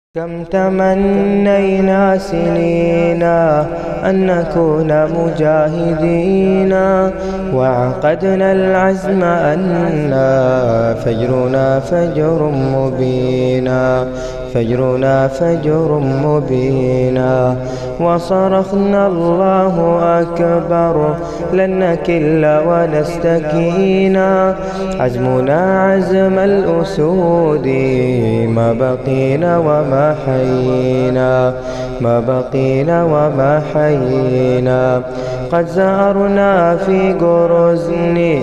كم تمنينا سنينا أن نكون مجاهدين، وعقدنا العزم أن فجرنا فجر مبينا، فجرنا فجر مبينا. وصرخنا الله أكبر لن نكل ونستكينا، عزمنا عزم الأسود ما بقينا وما حيينا، ما بقينا وما حيينا. قد زارنا في غروزني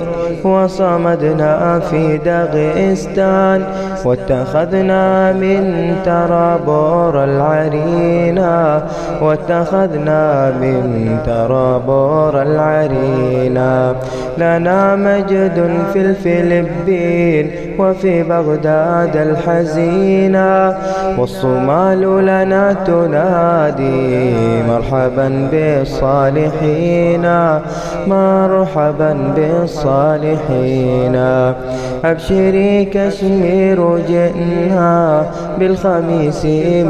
وصمدنا في داغستان، واتخذنا من ترابور العرينا، واتخذنا من ترابور العرينا. لنا مجد في الفلبين وفي بغداد الحزينة، والصومال لنا تنادي مرحبا بالصالحين، مرحبا بالصالحين. أبشري كشمير جئنا بالخميس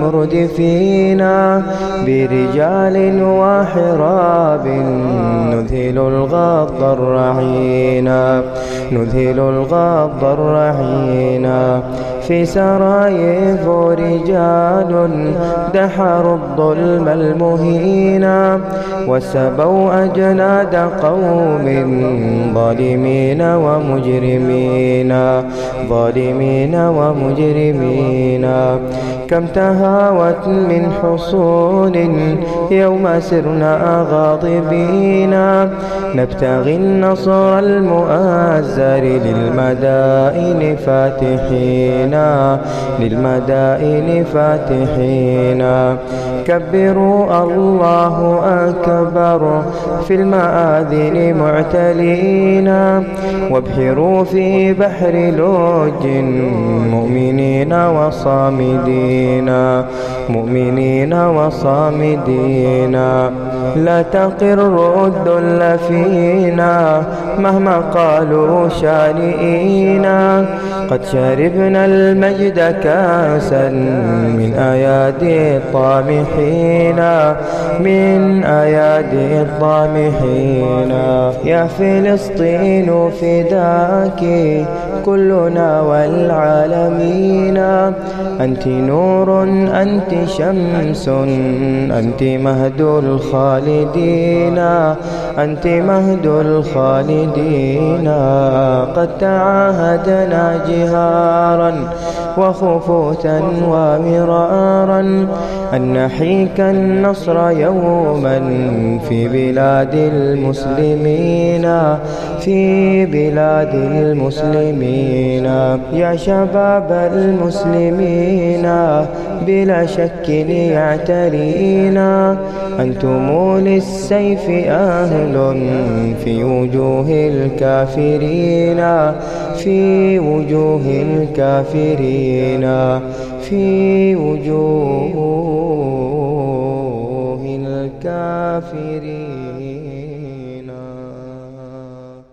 مردفينا، برجال وحراب نذهل الغض الرعينا، نذهل الغض الرعينا. في سرايف رجال دحروا الظلم المهينا، وسبوا أجناد قوم ظالمين ومجرمين، ظالمين ومجرمين. كم تهاوت من حصون يوم سرنا غاضبين، نبتغي النصر المؤزر للمدائن فاتحين، للمدائن فاتحين. كبروا الله أكبر في المآذن معتلين، وابحروا في بحر لوج مؤمنين وصامدين، مؤمنين وصامدين. لا تقروا الذل فينا مهما قالوا شانئينا، قد شربنا المجد كاسا من أيادي الطامحين، من أيادي الطامحين. يا فلسطين فداك كلنا والعالمين، أنت نور أنت شمس أنت مهد الخالدين، أنت مهد الخالدين. قد تعاهدنا جهارا وخفوتا ومرارا أن نحيك النصر يوما في بلاد المسلمين، في بلاد المسلمين. يا شباب المسلمين بلا شك يعترينا، أنتم للسيف أهل في وجوه الكافرين، في وجوه الكافرين، في وجوه الكافرين.